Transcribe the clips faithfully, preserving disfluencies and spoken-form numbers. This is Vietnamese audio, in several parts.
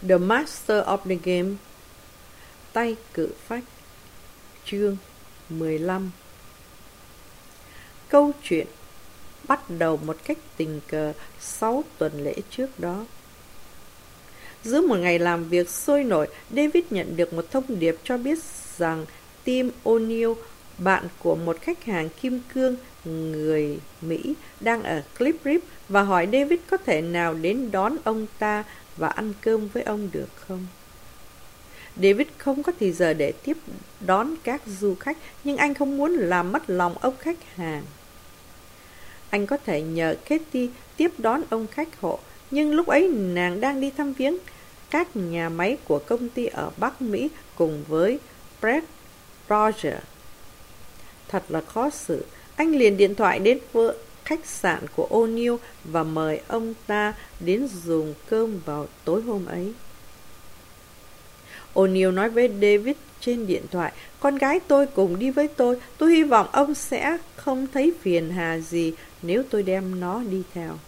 The Master of the Game, Tay cự phách. Chương mười lăm. Câu chuyện bắt đầu một cách tình cờ sáu tuần lễ trước đó. Giữa một ngày làm việc sôi nổi, David nhận được một thông điệp cho biết rằng Tim O'Neill, bạn của một khách hàng kim cương người Mỹ, đang ở Cliff River và hỏi David có thể nào đến đón ông ta và ăn cơm với ông được không. David không có thì giờ để tiếp đón các du khách, nhưng anh không muốn làm mất lòng ông khách hàng. Anh có thể nhờ Katie tiếp đón ông khách hộ, nhưng lúc ấy nàng đang đi thăm viếng các nhà máy của công ty ở Bắc Mỹ cùng với Brett Rogers. Thật là khó xử. Anh liền điện thoại đến vợ khách sạn của O'Neill và mời ông ta đến dùng cơm vào tối hôm ấy. O'Neill nói với David trên điện thoại, con gái tôi cùng đi với tôi, tôi hy vọng ông sẽ không thấy phiền hà gì nếu tôi đem nó đi theo.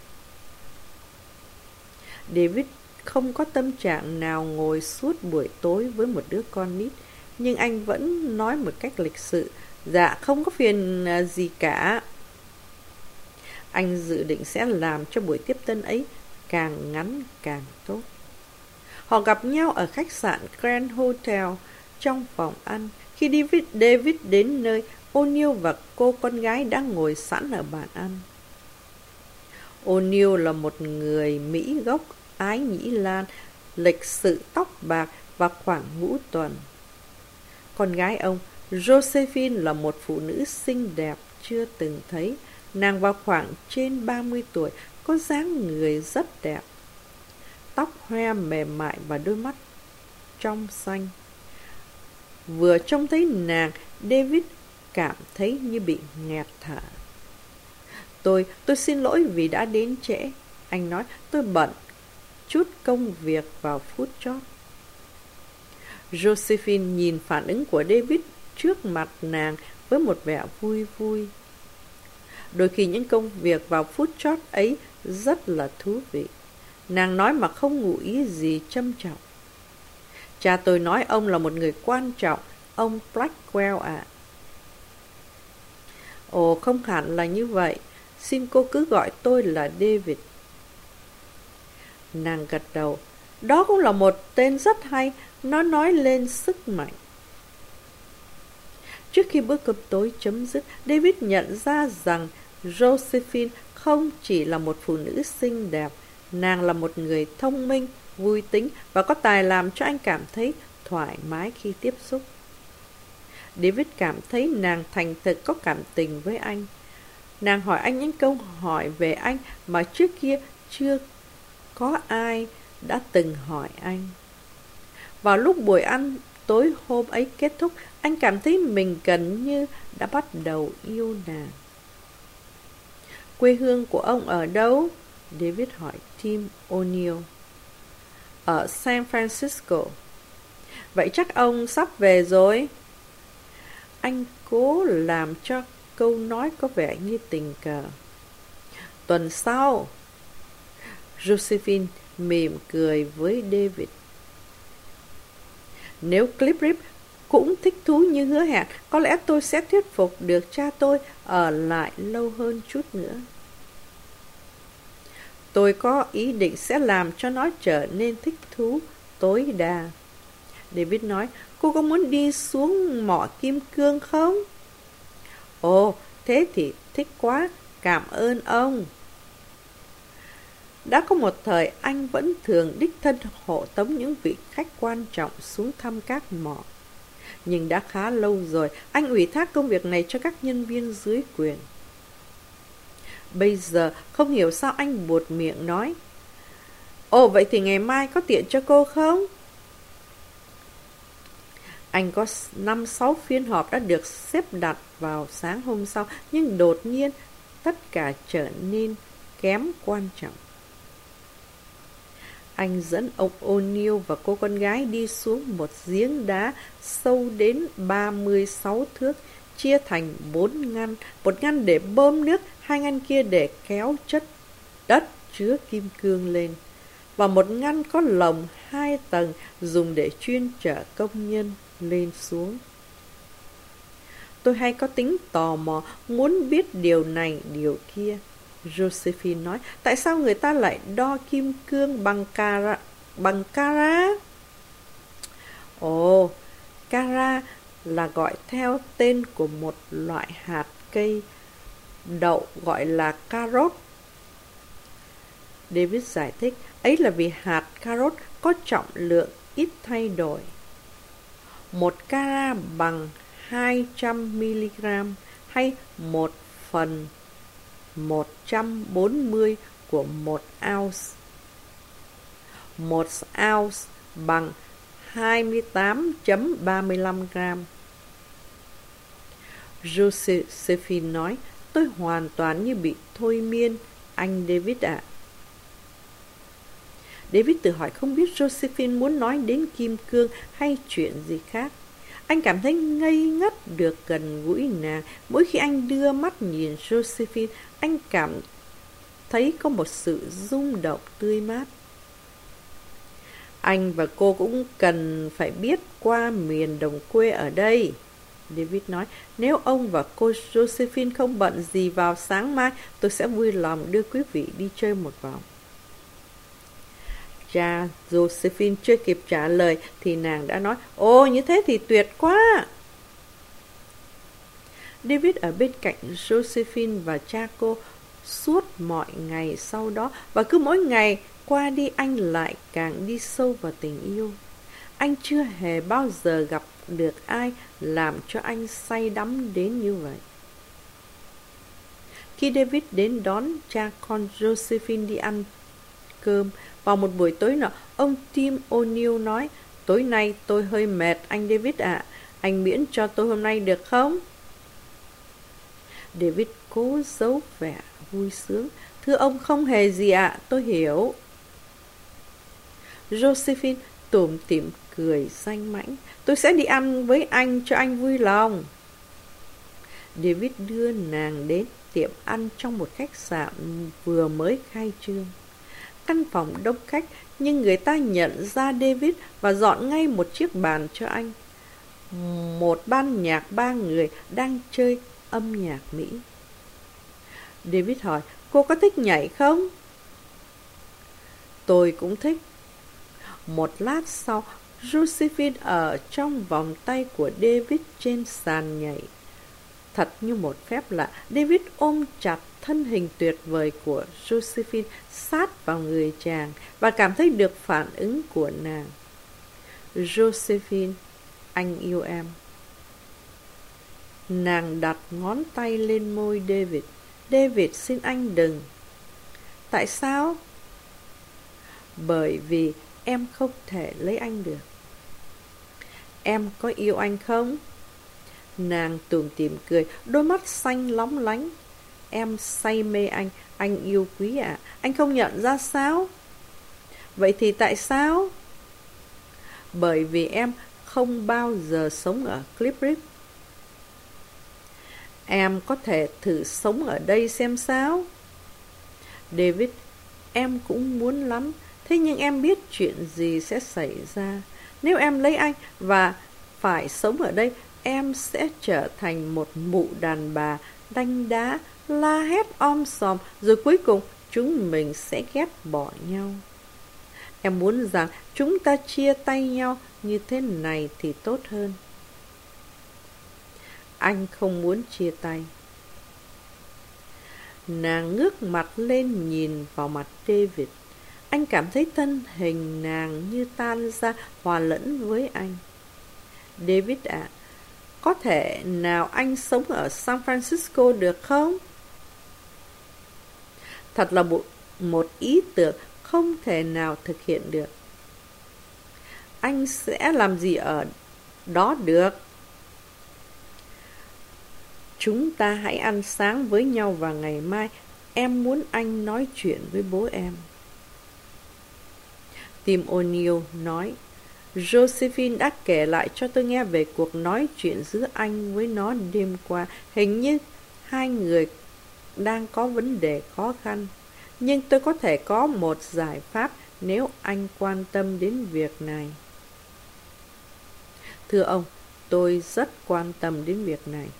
David không có tâm trạng nào ngồi suốt buổi tối với một đứa con nít, nhưng anh vẫn nói một cách lịch sự, dạ không có phiền gì cả. Anh dự định sẽ làm cho buổi tiếp tân ấy càng ngắn càng tốt. Họ gặp nhau ở khách sạn Grand Hotel trong phòng ăn. Khi David, David đến nơi, O'Neill và cô con gái đã ngồi sẵn ở bàn ăn. O'Neill là một người Mỹ gốc Ái Nhĩ Lan, lịch sự, tóc bạc và khoảng ngũ tuần. Con gái ông, Josephine, là một phụ nữ xinh đẹp chưa từng thấy. Nàng vào khoảng trên ba mươi tuổi, có dáng người rất đẹp. Tóc hoe mềm mại và đôi mắt trong xanh. Vừa trông thấy nàng, David cảm thấy như bị nghẹt thở. Tôi, tôi xin lỗi vì đã đến trễ. Anh nói, tôi bận chút công việc vào phút chót. Josephine nhìn phản ứng của David trước mặt nàng với một vẻ vui vui. Đôi khi những công việc vào phút chót ấy rất là thú vị. Nàng nói mà không ngụ ý gì châm trọng. Cha tôi nói ông là một người quan trọng, ông Blackwell ạ. À. Ồ, không hẳn là như vậy. Xin cô cứ gọi tôi là David. Nàng gật đầu. Đó cũng là một tên rất hay, nó nói lên sức mạnh. Trước khi bữa cơm tối chấm dứt, David nhận ra rằng Josephine không chỉ là một phụ nữ xinh đẹp, nàng là một người thông minh, vui tính và có tài làm cho anh cảm thấy thoải mái khi tiếp xúc. David cảm thấy nàng thành thực có cảm tình với anh. Nàng hỏi anh những câu hỏi về anh mà trước kia chưa có ai đã từng hỏi anh. Vào lúc buổi ăn tối hôm ấy kết thúc, anh cảm thấy mình gần như đã bắt đầu yêu nàng. Quê hương của ông ở đâu? David hỏi Tim O'Neill. Ở San Francisco. Vậy chắc ông sắp về rồi. Anh cố làm cho câu nói có vẻ như tình cờ. Tuần sau. Josephine mỉm cười với David. Nếu Cliff River cũng thích thú như hứa hẹn, có lẽ tôi sẽ thuyết phục được cha tôi ở lại lâu hơn chút nữa. Tôi có ý định sẽ làm cho nó trở nên thích thú tối đa. David nói, cô có muốn đi xuống mỏ kim cương không? Ồ, thế thì thích quá, cảm ơn ông. Đã có một thời anh vẫn thường đích thân hộ tống những vị khách quan trọng xuống thăm các mỏ. Nhưng đã khá lâu rồi, anh ủy thác công việc này cho các nhân viên dưới quyền. Bây giờ không hiểu sao anh buột miệng nói, ồ, vậy thì ngày mai có tiện cho cô không? Anh có năm sáu phiên họp đã được xếp đặt vào sáng hôm sau, nhưng đột nhiên tất cả trở nên kém quan trọng. Anh dẫn ông O'Neill và cô con gái đi xuống một giếng đá sâu đến ba mươi sáu thước, chia thành bốn ngăn, một ngăn để bơm nước, hai ngăn kia để kéo chất đất chứa kim cương lên. và một ngăn có lồng hai tầng dùng để chuyên chở công nhân lên xuống. Tôi hay có tính tò mò, muốn biết điều này, điều kia. Josephine nói, tại sao người ta lại đo kim cương bằng cara? Bằng cara? Ồ, cara là gọi theo tên của một loại hạt cây đậu gọi là carrot. David giải thích, ấy là vì hạt carrot có trọng lượng ít thay đổi. Một cara bằng hai trăm mi-li-gam hay một phần một trăm bốn mươi của một ounce. Một ounce bằng hai mươi tám phẩy ba mươi lăm gram. Josephine nói, tôi hoàn toàn như bị thôi miên, anh David ạ. David tự hỏi không biết Josephine muốn nói đến kim cương hay chuyện gì khác. Anh cảm thấy ngây ngất được gần gũi nàng. Mỗi khi anh đưa mắt nhìn Josephine, anh cảm thấy có một sự rung động tươi mát. Anh và cô cũng cần phải biết qua miền đồng quê ở đây, David nói. Nếu ông và cô Josephine không bận gì vào sáng mai, tôi sẽ vui lòng đưa quý vị đi chơi một vòng. Cha Josephine chưa kịp trả lời thì nàng đã nói, ồ, như thế thì tuyệt quá. David ở bên cạnh Josephine và cha cô suốt mọi ngày sau đó, và cứ mỗi ngày qua đi anh lại càng đi sâu vào tình yêu. Anh chưa hề bao giờ gặp được ai làm cho anh say đắm đến như vậy. Khi David đến đón cha con Josephine đi ăn cơm vào một buổi tối nọ, ông Tim O'Neill nói, tối nay tôi hơi mệt anh David ạ, anh miễn cho tôi hôm nay được không? David cố giấu vẻ vui sướng, thưa ông không hề gì ạ, tôi hiểu. Josephine tủm tỉm cười danh mãnh, tôi sẽ đi ăn với anh cho anh vui lòng. David đưa nàng đến tiệm ăn trong một khách sạn vừa mới khai trương. Căn phòng đông khách, nhưng người ta nhận ra David và dọn ngay một chiếc bàn cho anh. Một ban nhạc ba người đang chơi âm nhạc Mỹ. David hỏi, cô có thích nhảy không? Tôi cũng thích. Một lát sau, Josephine ở trong vòng tay của David trên sàn nhảy. Thật như một phép lạ, David ôm chặt thân hình tuyệt vời của Josephine sát vào người chàng và cảm thấy được phản ứng của nàng. Josephine, anh yêu em. Nàng đặt ngón tay lên môi David. David, xin anh đừng. Tại sao? Bởi vì em không thể lấy anh được. Em có yêu anh không? Nàng tủm tỉm cười, đôi mắt xanh lóng lánh. Em say mê anh, anh yêu quý ạ. À. Anh không nhận ra sao? Vậy thì tại sao? Bởi vì em không bao giờ sống ở Cliff Ridge. Em có thể thử sống ở đây xem sao? David, em cũng muốn lắm. Thế nhưng em biết chuyện gì sẽ xảy ra. Nếu em lấy anh và phải sống ở đây, em sẽ trở thành một mụ đàn bà đanh đá, la hét om sòm, rồi cuối cùng chúng mình sẽ ghét bỏ nhau. Em muốn rằng chúng ta chia tay nhau như thế này thì tốt hơn. Anh không muốn chia tay. Nàng ngước mặt lên nhìn vào mặt David. Anh cảm thấy thân hình nàng như tan ra, hòa lẫn với anh. David ạ, à, có thể nào anh sống ở San Francisco được không? Thật là một, một ý tưởng không thể nào thực hiện được. Anh sẽ làm gì ở đó được? Chúng ta hãy ăn sáng với nhau vào ngày mai. Em muốn anh nói chuyện với bố em. Tim O'Neill nói, Josephine đã kể lại cho tôi nghe về cuộc nói chuyện giữa anh với nó đêm qua. Hình như hai người đang có vấn đề khó khăn. Nhưng tôi có thể có một giải pháp nếu anh quan tâm đến việc này. Thưa ông, tôi rất quan tâm đến việc này.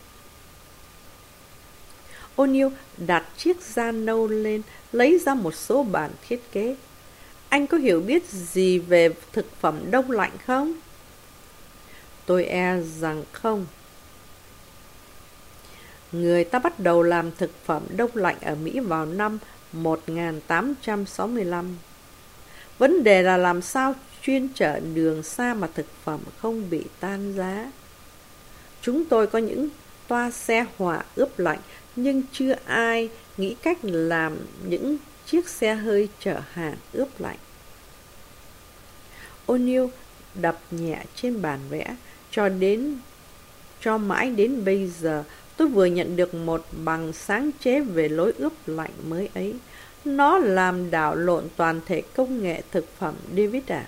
O'Neill đặt chiếc da nâu lên, lấy ra một số bản thiết kế. Anh có hiểu biết gì về thực phẩm đông lạnh không? Tôi e rằng không. Người ta bắt đầu làm thực phẩm đông lạnh ở Mỹ vào năm một nghìn tám trăm sáu mươi lăm. Vấn đề là làm sao chuyên chở đường xa mà thực phẩm không bị tan giá. Chúng tôi có những toa xe hỏa ướp lạnh, nhưng chưa ai nghĩ cách làm những chiếc xe hơi chở hàng ướp lạnh. O'Neill đập nhẹ trên bàn vẽ. Cho đến cho mãi đến bây giờ, tôi vừa nhận được một bằng sáng chế về lối ướp lạnh mới ấy. Nó làm đảo lộn toàn thể công nghệ thực phẩm, David à.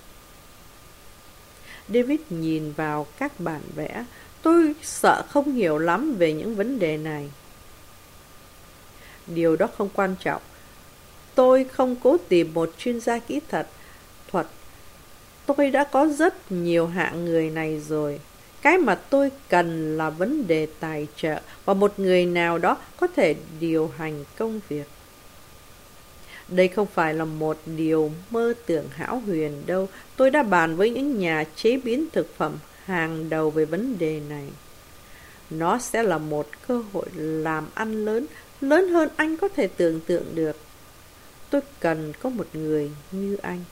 David nhìn vào các bản vẽ. Tôi sợ không hiểu lắm về những vấn đề này. Điều đó không quan trọng. Tôi không cố tìm một chuyên gia kỹ thuật thuật. Tôi đã có rất nhiều hạng người này rồi. Cái mà tôi cần là vấn đề tài trợ và một người nào đó có thể điều hành công việc. Đây không phải là một điều mơ tưởng hão huyền đâu. Tôi đã bàn với những nhà chế biến thực phẩm hàng đầu về vấn đề này. Nó sẽ là một cơ hội làm ăn lớn, lớn hơn anh có thể tưởng tượng được. Tôi cần có một người như anh.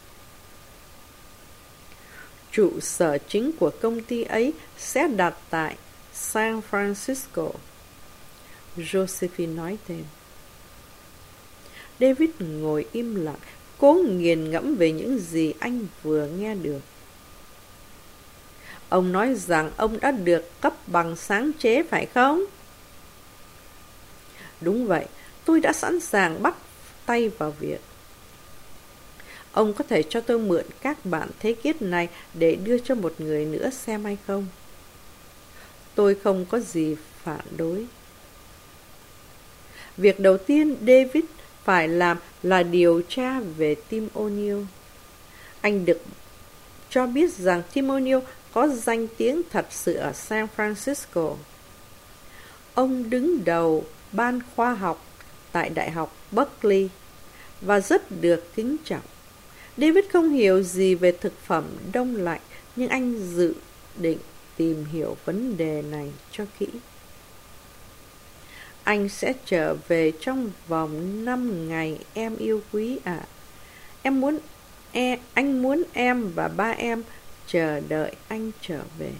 Trụ sở chính của công ty ấy sẽ đặt tại San Francisco, Josephine nói thêm. David ngồi im lặng, cố nghiền ngẫm về những gì anh vừa nghe được. Ông nói rằng ông đã được cấp bằng sáng chế phải không? Đúng vậy, tôi đã sẵn sàng bắt tay vào việc. Ông có thể cho tôi mượn các bản thế kiết này để đưa cho một người nữa xem hay không? Tôi không có gì phản đối. Việc đầu tiên David phải làm là điều tra về Tim O'Neill. Anh được cho biết rằng Tim O'Neill có danh tiếng thật sự ở San Francisco. Ông đứng đầu ban khoa học tại Đại học Berkeley và rất được kính trọng. David không hiểu gì về thực phẩm đông lạnh, nhưng anh dự định tìm hiểu vấn đề này cho kỹ. Anh sẽ trở về trong vòng năm ngày em yêu quý ạ. À. Em muốn e, anh muốn em và ba em chờ đợi anh trở về.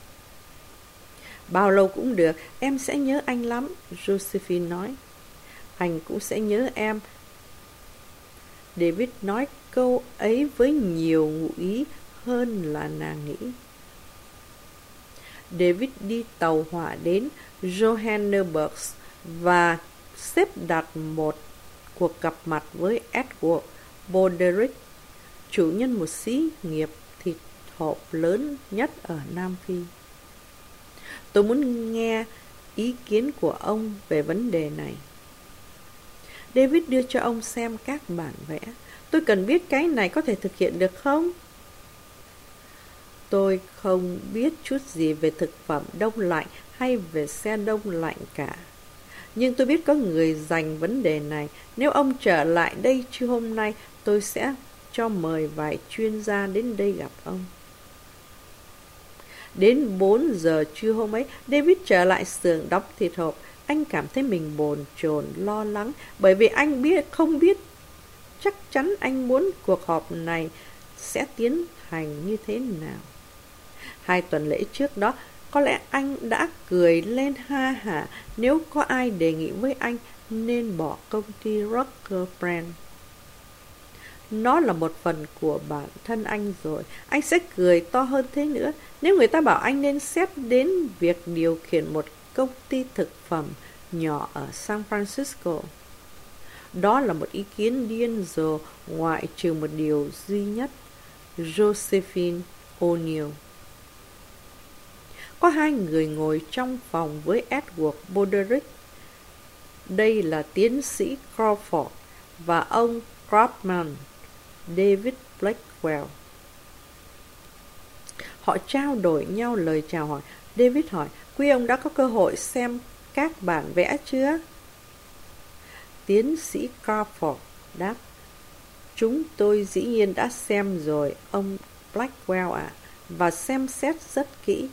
Bao lâu cũng được, em sẽ nhớ anh lắm, Josephine nói. Anh cũng sẽ nhớ em. David nói câu ấy với nhiều ngụ ý hơn là nàng nghĩ. David đi tàu hỏa đến Johannesburg và xếp đặt một cuộc gặp mặt với Edward Broderick, chủ nhân một xí nghiệp thịt hộp lớn nhất ở Nam Phi. Tôi muốn nghe ý kiến của ông về vấn đề này. David đưa cho ông xem các bản vẽ. Tôi cần biết cái này có thể thực hiện được không? Tôi không biết chút gì về thực phẩm đông lạnh hay về xe đông lạnh cả. Nhưng tôi biết có người dành vấn đề này. Nếu ông trở lại đây trưa hôm nay, tôi sẽ cho mời vài chuyên gia đến đây gặp ông. Đến bốn giờ trưa hôm ấy, David trở lại xưởng đóng thịt hộp. Anh cảm thấy mình bồn chồn lo lắng, bởi vì anh biết không biết chắc chắn anh muốn cuộc họp này sẽ tiến hành như thế nào. Hai tuần lễ trước đó, có lẽ anh đã cười lên ha hả nếu có ai đề nghị với anh nên bỏ công ty Rucker Brand. Nó là một phần của bản thân anh rồi. Anh sẽ cười to hơn thế nữa nếu người ta bảo anh nên xét đến việc điều khiển một công ty thực phẩm nhỏ ở San Francisco. Đó là một ý kiến điên rồ, ngoại trừ một điều duy nhất. Josephine O'Neill. Có hai người ngồi trong phòng với Edward Broderick. Đây là tiến sĩ Crawford và ông Cropman. David Blackwell. Họ trao đổi nhau lời chào hỏi. David hỏi, quý ông đã có cơ hội xem các bản vẽ chưa? Tiến sĩ Crawford đáp, chúng tôi dĩ nhiên đã xem rồi, ông Blackwell ạ, à, và xem xét rất kỹ.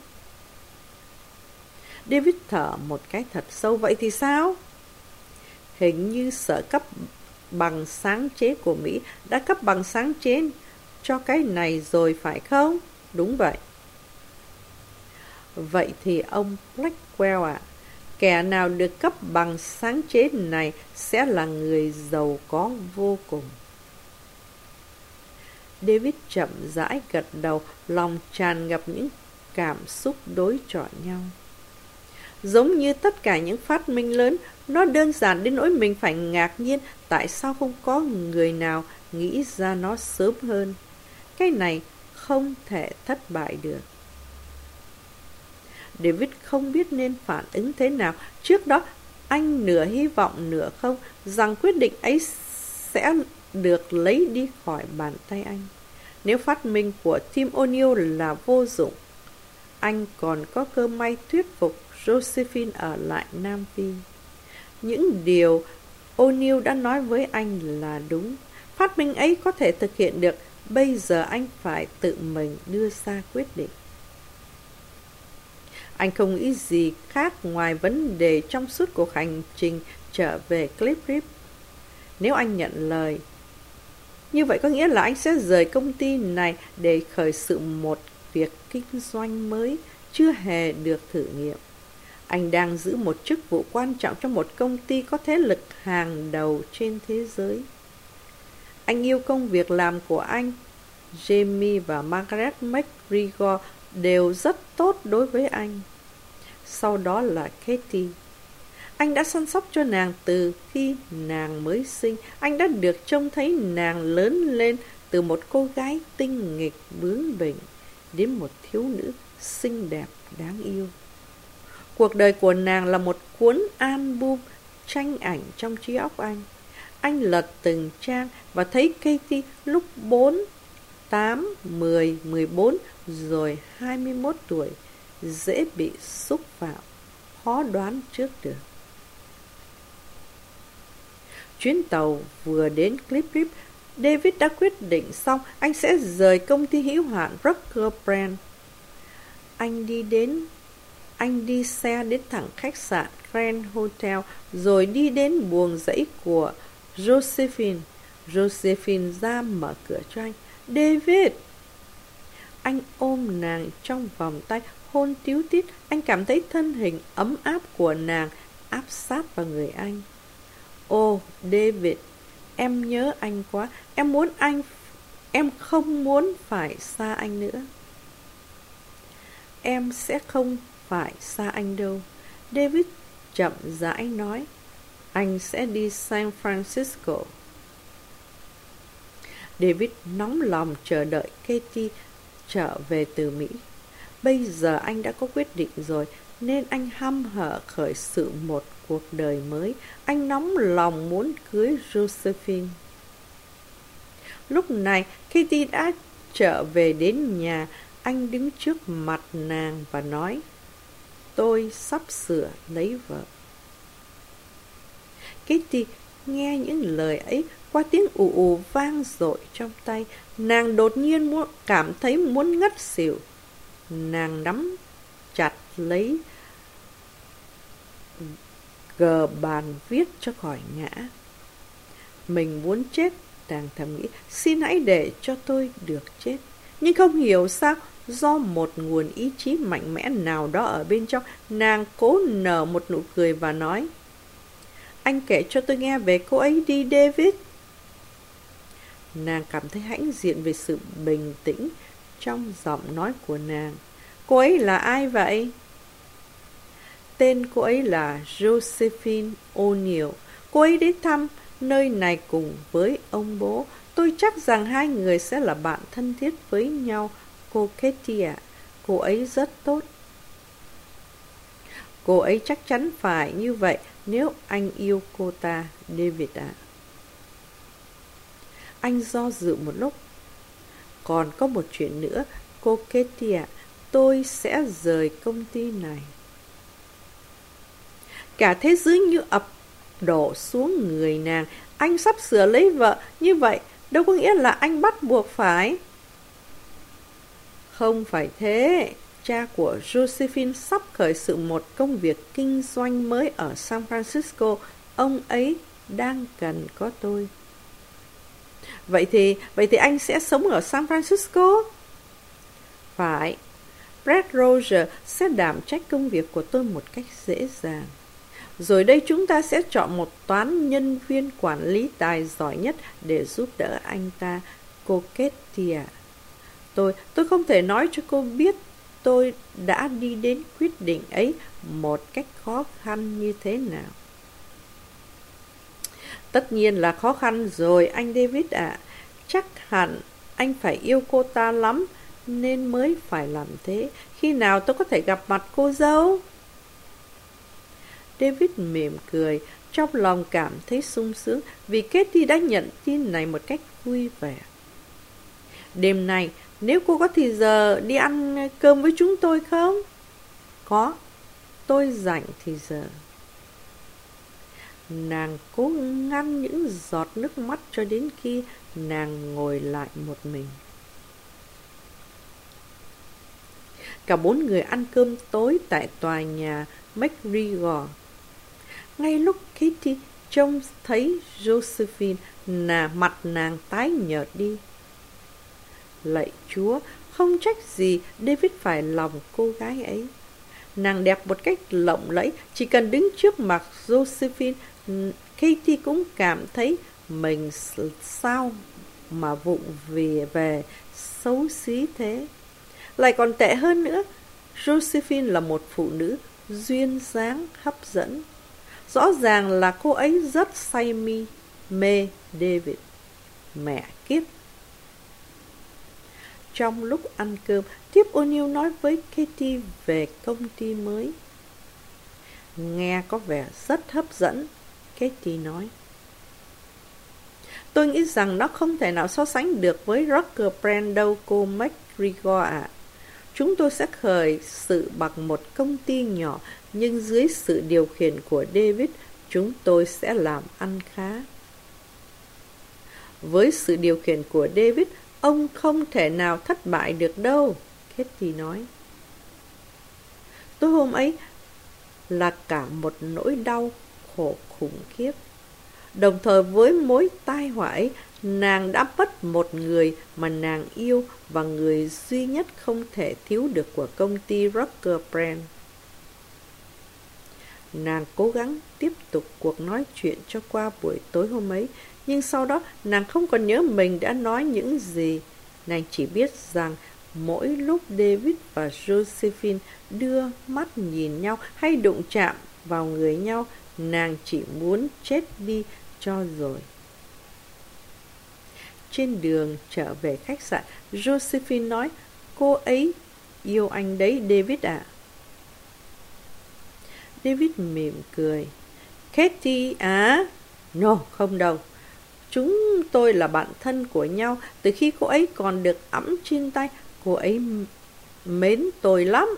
David thở một cái thật sâu. Vậy thì sao? Hình như sở cấp bằng sáng chế của Mỹ đã cấp bằng sáng chế cho cái này rồi phải không? Đúng vậy. Vậy thì ông Blackwell ạ, à, kẻ nào được cấp bằng sáng chế này sẽ là người giàu có vô cùng. David chậm rãi gật đầu, lòng tràn ngập những cảm xúc đối chọi nhau. Giống như tất cả những phát minh lớn, nó đơn giản đến nỗi mình phải ngạc nhiên tại sao không có người nào nghĩ ra nó sớm hơn. Cái này không thể thất bại được. David không biết nên phản ứng thế nào. Trước đó, anh nửa hy vọng nửa không rằng quyết định ấy sẽ được lấy đi khỏi bàn tay anh. Nếu phát minh của Tim O'Neill là vô dụng, anh còn có cơ may thuyết phục Josephine ở lại Nam Phi. Những điều O'Neill đã nói với anh là đúng. Phát minh ấy có thể thực hiện được. Bây giờ anh phải tự mình đưa ra quyết định. Anh không nghĩ gì khác ngoài vấn đề trong suốt cuộc hành trình trở về Cliff River. Nếu anh nhận lời, như vậy có nghĩa là anh sẽ rời công ty này để khởi sự một việc kinh doanh mới, chưa hề được thử nghiệm. Anh đang giữ một chức vụ quan trọng trong một công ty có thế lực hàng đầu trên thế giới. Anh yêu công việc làm của anh. Jamie và Margaret McGregor đều rất tốt đối với anh. Sau đó là Katie. Anh đã săn sóc cho nàng từ khi nàng mới sinh. Anh đã được trông thấy nàng lớn lên từ một cô gái tinh nghịch bướng bỉnh đến một thiếu nữ xinh đẹp đáng yêu. Cuộc đời của nàng là một cuốn album tranh ảnh trong trí óc anh. Anh lật từng trang và thấy Katie lúc bốn, tám, mười, mười bốn rồi hai mươi mốt tuổi, dễ bị xúc phạm, khó đoán trước được. Chuyến tàu vừa đến Cliff River, David đã quyết định xong anh sẽ rời công ty hữu hạn Rucker Brand. Anh đi đến Anh đi xe đến thẳng khách sạn Grand Hotel, rồi đi đến buồng giẫy của Josephine. Josephine ra mở cửa cho anh. David! Anh ôm nàng trong vòng tay, hôn tíu tít. Anh cảm thấy thân hình ấm áp của nàng áp sát vào người anh. Ô, David, em nhớ anh quá. Em muốn anh... Em không muốn phải xa anh nữa. Em sẽ không phải xa anh đâu. David chậm rãi nói. Anh sẽ đi San Francisco. David nóng lòng chờ đợi Katie trở về từ Mỹ. Bây giờ anh đã có quyết định rồi, nên anh hăm hở khởi sự một cuộc đời mới. Anh nóng lòng muốn cưới Josephine. Lúc này, Katie đã trở về đến nhà. Anh đứng trước mặt nàng và nói, tôi sắp sửa lấy vợ. Katie nghe những lời ấy qua tiếng ù ù vang dội trong tay. Nàng đột nhiên muốn, cảm thấy muốn ngất xỉu. Nàng nắm chặt lấy gờ bàn viết cho khỏi ngã. Mình muốn chết, nàng thầm nghĩ, xin hãy để cho tôi được chết. Nhưng không hiểu sao, do một nguồn ý chí mạnh mẽ nào đó ở bên trong, nàng cố nở một nụ cười và nói, anh kể cho tôi nghe về cô ấy đi, David. Nàng cảm thấy hãnh diện về sự bình tĩnh trong giọng nói của nàng. Cô ấy là ai vậy? Tên cô ấy là Josephine O'Neill. Cô ấy đến thăm nơi này cùng với ông bố. Tôi chắc rằng hai người sẽ là bạn thân thiết với nhau. Cô Katie ạ, cô ấy rất tốt. Cô ấy chắc chắn phải như vậy nếu anh yêu cô ta, David ạ. Anh do dự một lúc. Còn có một chuyện nữa, cô Katie ạ, tôi sẽ rời công ty này. Cả thế giới như ập đổ xuống người nàng. Anh sắp sửa lấy vợ, như vậy đâu có nghĩa là anh bắt buộc phải. Không phải thế. Cha của Josephine sắp khởi sự một công việc kinh doanh mới ở San Francisco. Ông ấy đang cần có tôi. Vậy thì, vậy thì anh sẽ sống ở San Francisco? Phải. Brad Roger sẽ đảm trách công việc của tôi một cách dễ dàng. Rồi đây chúng ta sẽ chọn một toán nhân viên quản lý tài giỏi nhất để giúp đỡ anh ta, cô Katie. Tôi, tôi không thể nói cho cô biết tôi đã đi đến quyết định ấy một cách khó khăn như thế nào. Tất nhiên là khó khăn rồi, anh David ạ. À. Chắc hẳn anh phải yêu cô ta lắm, nên mới phải làm thế. Khi nào tôi có thể gặp mặt cô dâu? David mỉm cười, trong lòng cảm thấy sung sướng vì Katie đã nhận tin này một cách vui vẻ. Đêm nay, nếu cô có thì giờ đi ăn cơm với chúng tôi không? Có, tôi rảnh thì giờ. Nàng cố ngăn những giọt nước mắt cho đến khi nàng ngồi lại một mình. Cả bốn người ăn cơm tối tại tòa nhà McGregor. Ngay lúc Katie trông thấy Josephine, là mặt nàng tái nhợt đi. Lạy Chúa, không trách gì David phải lòng cô gái ấy. Nàng đẹp một cách lộng lẫy, chỉ cần đứng trước mặt Josephine, Katie cũng cảm thấy mình sao mà vụng về về xấu xí thế. Lại còn tệ hơn nữa, Josephine là một phụ nữ duyên dáng hấp dẫn. Rõ ràng là cô ấy rất say mi mê David. Mẹ kiếp. Trong lúc ăn cơm, tiếp O'Neill nói với Katie về công ty mới. Nghe có vẻ rất hấp dẫn, Katie nói. Tôi nghĩ rằng nó không thể nào so sánh được với Rocker Brand đâu, cô McGregor ạ. Chúng tôi sẽ khởi sự bằng một công ty nhỏ, nhưng dưới sự điều khiển của David, chúng tôi sẽ làm ăn khá. Với sự điều khiển của David, ông không thể nào thất bại được đâu, Katie nói. Tối hôm ấy là cả một nỗi đau khổ khủng khiếp. Đồng thời với mối tai họa ấy, nàng đã mất một người mà nàng yêu và người duy nhất không thể thiếu được của công ty Rocker Brand. Nàng cố gắng tiếp tục cuộc nói chuyện cho qua buổi tối hôm ấy, nhưng sau đó nàng không còn nhớ mình đã nói những gì. Nàng chỉ biết rằng mỗi lúc David và Josephine đưa mắt nhìn nhau hay đụng chạm vào người nhau, nàng chỉ muốn chết đi cho rồi. Trên đường trở về khách sạn, Josephine nói, cô ấy yêu anh đấy David ạ. À. David mỉm cười. Katie à? No, không đâu. Chúng tôi là bạn thân của nhau từ khi cô ấy còn được ẵm trên tay. Cô ấy mến tôi lắm.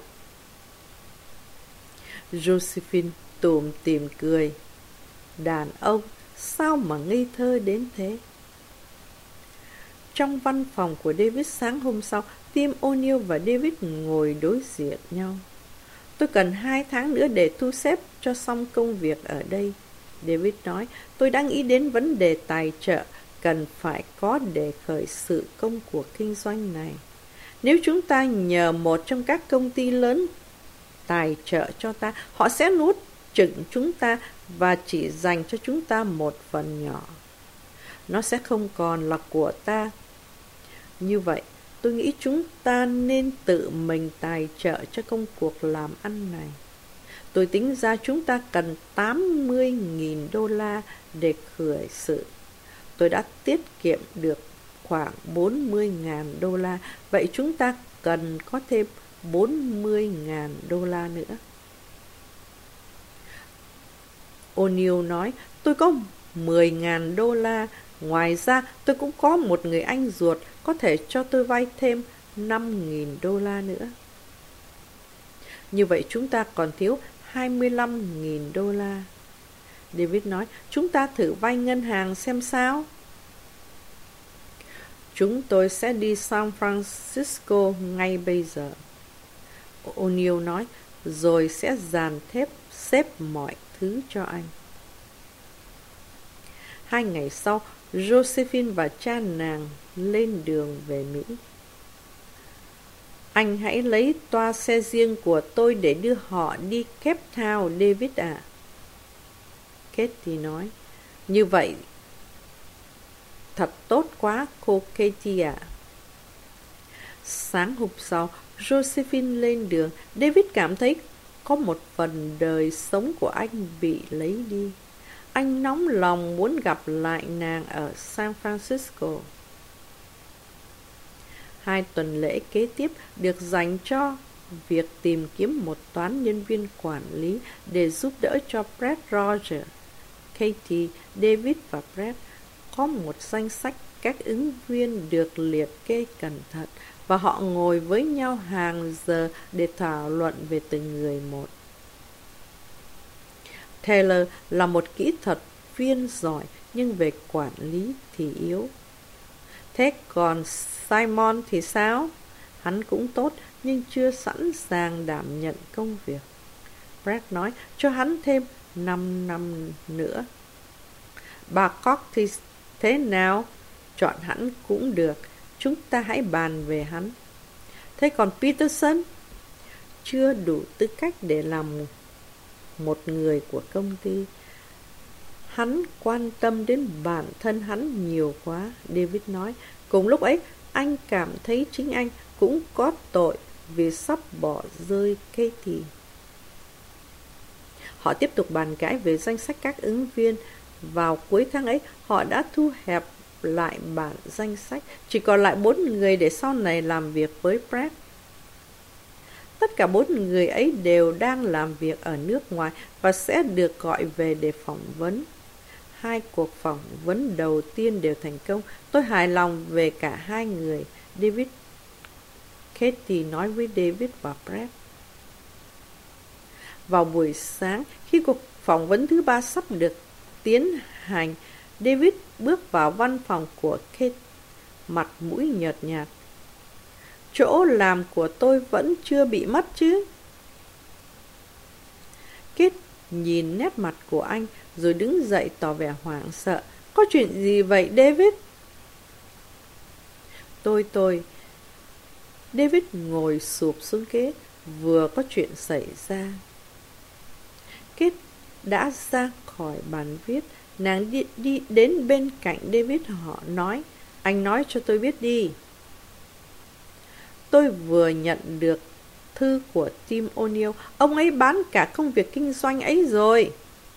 Josephine tủm tỉm cười. Đàn ông sao mà ngây thơ đến thế? Trong văn phòng của David sáng hôm sau, Tim O'Neill và David ngồi đối diện nhau. Tôi cần hai tháng nữa để thu xếp cho xong công việc ở đây, David nói. Tôi đã nghĩ đến vấn đề tài trợ cần phải có để khởi sự công cuộc kinh doanh này. Nếu chúng ta nhờ một trong các công ty lớn tài trợ cho ta, họ sẽ nuốt chửng chúng ta và chỉ dành cho chúng ta một phần nhỏ. Nó sẽ không còn là của ta. Như vậy, tôi nghĩ chúng ta nên tự mình tài trợ cho công cuộc làm ăn này. Tôi tính ra chúng ta cần tám mươi nghìn đô la để khởi sự. Tôi đã tiết kiệm được khoảng bốn mươi nghìn đô la. Vậy chúng ta cần có thêm bốn mươi nghìn đô la nữa. O'Neill nói, tôi có mười nghìn đô la Ngoài ra, tôi cũng có một người anh ruột có thể cho tôi vay thêm năm nghìn đô la nữa. Như vậy chúng ta còn thiếu hai mươi lăm nghìn đô la. David nói, chúng ta thử vay ngân hàng xem sao. Chúng tôi sẽ đi San Francisco ngay bây giờ. O'Neill nói, rồi sẽ dàn thép xếp mọi thứ cho anh. Hai ngày sau, Josephine và cha nàng lên đường về Mỹ. Anh hãy lấy toa xe riêng của tôi để đưa họ đi Cape Town, David ạ. À. Katie nói, như vậy thật tốt quá, cô Katie ạ. À. Sáng hôm sau, Josephine lên đường. David cảm thấy có một phần đời sống của anh bị lấy đi. Anh nóng lòng muốn gặp lại nàng ở San Francisco. Hai tuần lễ kế tiếp được dành cho việc tìm kiếm một toán nhân viên quản lý để giúp đỡ cho Brett Rogers. Katie, David và Brett có một danh sách các ứng viên được liệt kê cẩn thận và họ ngồi với nhau hàng giờ để thảo luận về từng người một. Taylor là một kỹ thuật viên giỏi nhưng về quản lý thì yếu. Thế còn Simon thì sao? Hắn cũng tốt nhưng chưa sẵn sàng đảm nhận công việc. Brett nói cho hắn thêm năm năm nữa. Bà Cox thì thế nào? Chọn hắn cũng được. Chúng ta hãy bàn về hắn. Thế còn Peterson? Chưa đủ tư cách để làm một người của công ty. Hắn quan tâm đến bản thân hắn nhiều quá, David nói. Cùng lúc ấy, anh cảm thấy chính anh cũng có tội vì sắp bỏ rơi Katie. Họ tiếp tục bàn cãi về danh sách các ứng viên. Vào cuối tháng ấy, họ đã thu hẹp lại bản danh sách. Chỉ còn lại bốn người để sau này làm việc với Brett. Tất cả bốn người ấy đều đang làm việc ở nước ngoài và sẽ được gọi về để phỏng vấn. Hai cuộc phỏng vấn đầu tiên đều thành công. Tôi hài lòng về cả hai người, David. Katie nói với David và Brett. Vào buổi sáng, khi cuộc phỏng vấn thứ ba sắp được tiến hành, David bước vào văn phòng của Kate, mặt mũi nhợt nhạt. Chỗ làm của tôi vẫn chưa bị mất chứ? Kate nhìn nét mặt của anh rồi đứng dậy tỏ vẻ hoảng sợ. Có chuyện gì vậy David? Tôi tôi David ngồi sụp xuống ghế. Vừa có chuyện xảy ra. Kate đã ra khỏi bàn viết. Nàng đi, đi đến bên cạnh David. Họ nói, anh nói cho tôi biết đi. Tôi vừa nhận được thư của Tim O'Neill. Ông ấy bán cả công việc kinh doanh ấy rồi.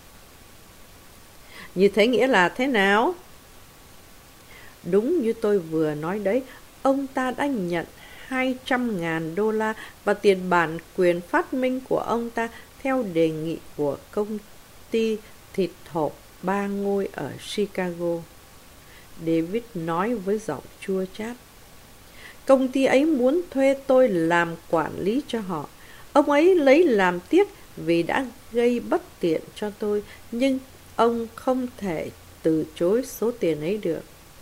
Như thế nghĩa là thế nào? Đúng như tôi vừa nói đấy. Ông ta đã nhận hai trăm ngàn đô la và tiền bản quyền phát minh của ông ta theo đề nghị của công ty thịt hộp ba ngôi ở Chicago. David nói với giọng chua chát. Công ty ấy muốn thuê tôi làm quản lý cho họ. Ông ấy lấy làm tiếc vì đã gây bất tiện cho tôi, nhưng ông không thể từ chối số tiền ấy được.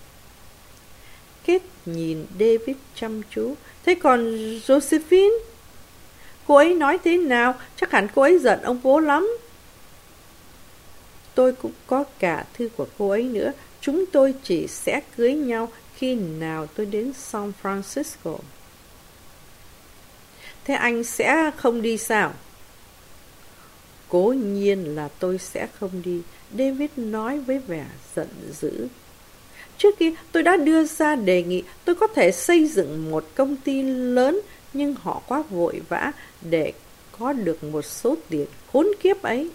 Kate nhìn David chăm chú. Thế còn Josephine? Cô ấy nói thế nào? Chắc hẳn cô ấy giận ông bố lắm. Tôi cũng có cả thư của cô ấy nữa. Chúng tôi chỉ sẽ cưới nhau khi nào tôi đến San Francisco. Thế anh sẽ không đi sao? Cố nhiên là tôi sẽ không đi, David nói với vẻ giận dữ. Trước kia tôi đã đưa ra đề nghị tôi có thể xây dựng một công ty lớn, nhưng họ quá vội vã để có được một số tiền khốn kiếp ấy.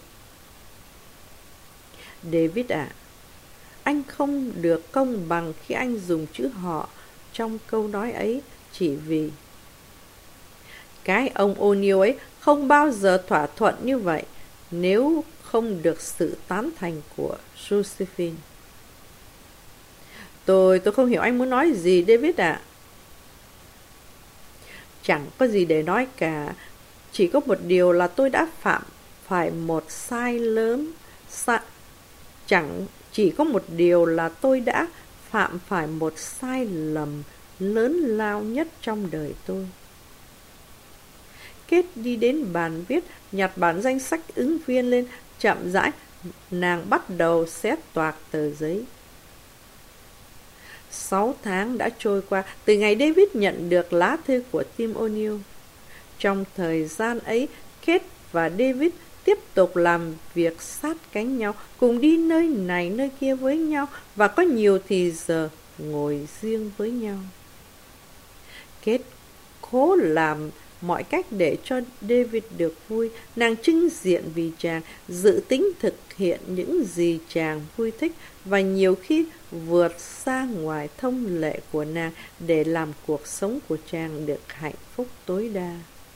David ạ, à, anh không được công bằng khi anh dùng chữ họ trong câu nói ấy, chỉ vì cái ông O'Neill ấy không bao giờ thỏa thuận như vậy nếu không được sự tán thành của Josephine. Tôi, tôi không hiểu anh muốn nói gì, David ạ. Chẳng có gì để nói cả. Chỉ có một điều là tôi đã phạm phải một sai lớn. Sa... Chẳng chỉ có một điều là tôi đã phạm phải một sai lầm lớn lao nhất trong đời tôi. Kết đi đến bàn viết, nhặt bản danh sách ứng viên lên, chậm rãi, nàng bắt đầu xé toạc tờ giấy. Sáu tháng đã trôi qua từ ngày David nhận được lá thư của Tim O'Neill. Trong thời gian ấy, Kate và David tiếp tục làm việc sát cánh nhau, cùng đi nơi này nơi kia với nhau và có nhiều thì giờ ngồi riêng với nhau. Kate cố làm mọi cách để cho David được vui. Nàng trưng diện vì chàng, dự tính thực hiện những gì chàng vui thích và nhiều khi vượt xa ngoài thông lệ của nàng để làm cuộc sống của chàng được hạnh phúc tối đa.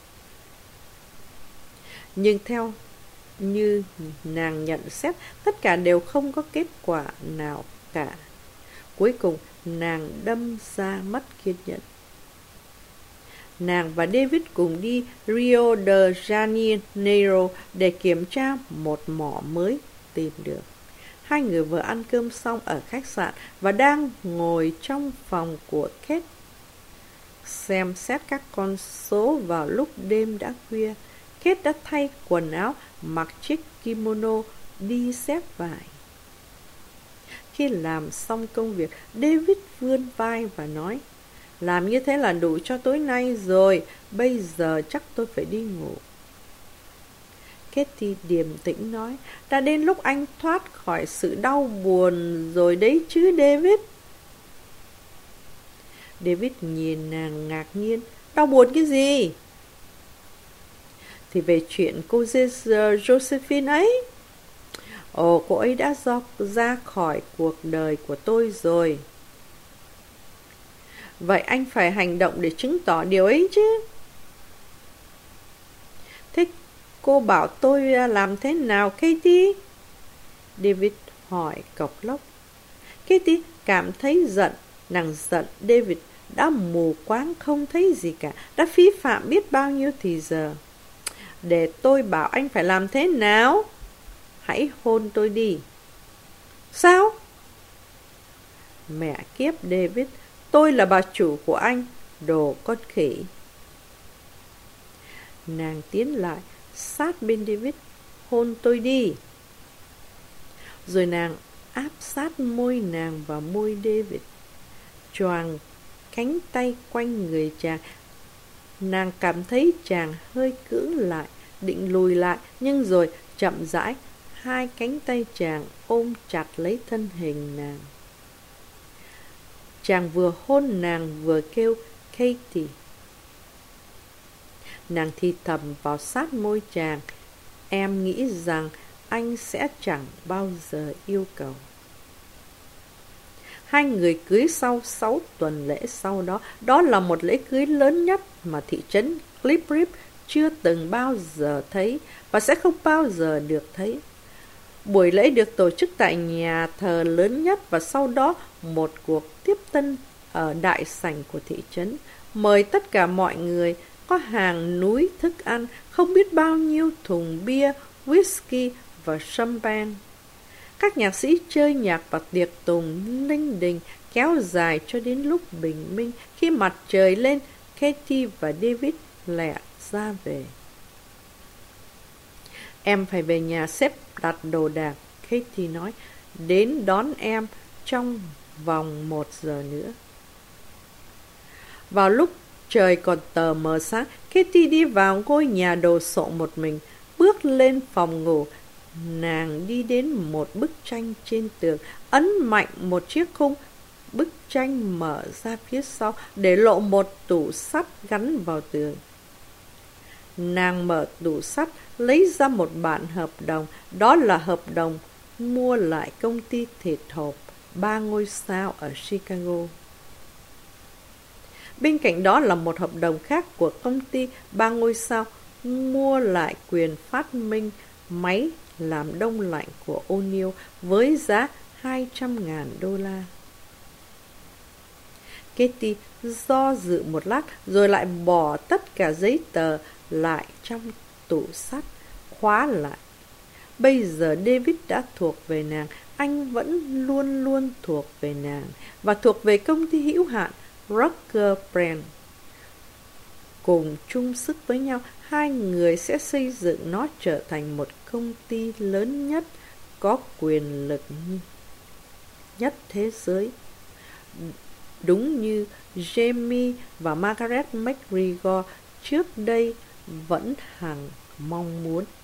Nhưng theo như nàng nhận xét, tất cả đều không có kết quả nào cả. Cuối cùng, nàng đâm ra mất kiên nhẫn. Nàng và David cùng đi Rio de Janeiro để kiểm tra một mỏ mới tìm được. Hai người vừa ăn cơm xong ở khách sạn và đang ngồi trong phòng của Kate, xem xét các con số vào lúc đêm đã khuya. Kate đã thay quần áo, mặc chiếc kimono, đi xếp vải. Khi làm xong công việc, David vươn vai và nói, làm như thế là đủ cho tối nay rồi, bây giờ chắc tôi phải đi ngủ. Katie điềm tĩnh nói, đã đến lúc anh thoát khỏi sự đau buồn rồi đấy chứ David. David nhìn nàng ngạc nhiên, đau buồn cái gì? Thì về chuyện cô Josephine ấy. Ồ, cô ấy đã do ra khỏi cuộc đời của tôi rồi. Vậy anh phải hành động để chứng tỏ điều ấy chứ. Thế cô bảo tôi làm thế nào, Katie? David hỏi cộc lốc. Katie cảm thấy giận. Nàng giận David đã mù quáng không thấy gì cả, đã phí phạm biết bao nhiêu thì giờ. Để tôi bảo anh phải làm thế nào? Hãy hôn tôi đi. Sao? Mẹ kiếp David, tôi là bà chủ của anh, đồ con khỉ. Nàng tiến lại, sát bên David, hôn tôi đi. Rồi nàng áp sát môi nàng vào môi David, choàng cánh tay quanh người chàng. Nàng cảm thấy chàng hơi cưỡng lại, định lùi lại, nhưng rồi chậm rãi, hai cánh tay chàng ôm chặt lấy thân hình nàng. Chàng vừa hôn nàng vừa kêu Katie. Nàng thì thầm vào sát môi chàng, em nghĩ rằng anh sẽ chẳng bao giờ yêu cầu. Hai người cưới sau sáu tuần lễ sau đó. Đó là một lễ cưới lớn nhất mà thị trấn Cliff Rip chưa từng bao giờ thấy và sẽ không bao giờ được thấy. Buổi lễ được tổ chức tại nhà thờ lớn nhất và sau đó một cuộc tiếp tân ở đại sảnh của thị trấn. Mời tất cả mọi người, có hàng núi thức ăn, không biết bao nhiêu thùng bia, whisky và champagne. Các nhạc sĩ chơi nhạc và tiệc tùng linh đình kéo dài cho đến lúc bình minh. Khi mặt trời lên, Katie và David lẹ ra về. Em phải về nhà xếp đặt đồ đạc, Katie nói, đến đón em trong vòng một giờ nữa. Vào lúc trời còn tờ mờ sáng, Katie đi vào ngôi nhà đồ sộ một mình, bước lên phòng ngủ. Nàng đi đến một bức tranh trên tường, ấn mạnh một chiếc khung. Bức tranh mở ra phía sau, để lộ một tủ sắt gắn vào tường. Nàng mở tủ sắt, lấy ra một bản hợp đồng. Đó là hợp đồng mua lại công ty thịt hộp ba ngôi sao ở Chicago. Bên cạnh đó là một hợp đồng khác của công ty ba ngôi sao mua lại quyền phát minh máy làm đông lạnh của O'Neill với giá hai trăm ngàn đô la. Katie do dự một lát rồi lại bỏ tất cả giấy tờ lại trong tủ sắt, khóa lại. Bây giờ David đã thuộc về nàng, anh vẫn luôn luôn thuộc về nàng, và thuộc về công ty hữu hạn Rocker Brand. Cùng chung sức với nhau, hai người sẽ xây dựng nó trở thành một công ty lớn nhất, có quyền lực nhất thế giới. Đúng như Jamie và Margaret McGregor trước đây vẫn hằng mong muốn.